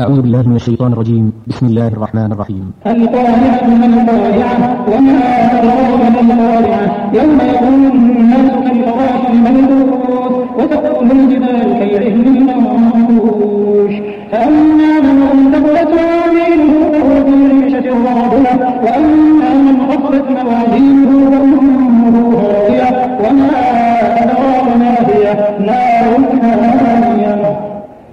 أعوذ بالله من الشيطان الرجيم. بسم الله الرحمن الرحيم. القارعة ما القارعة وما أدراك ما القارعة يوم يكون الناس كالفراش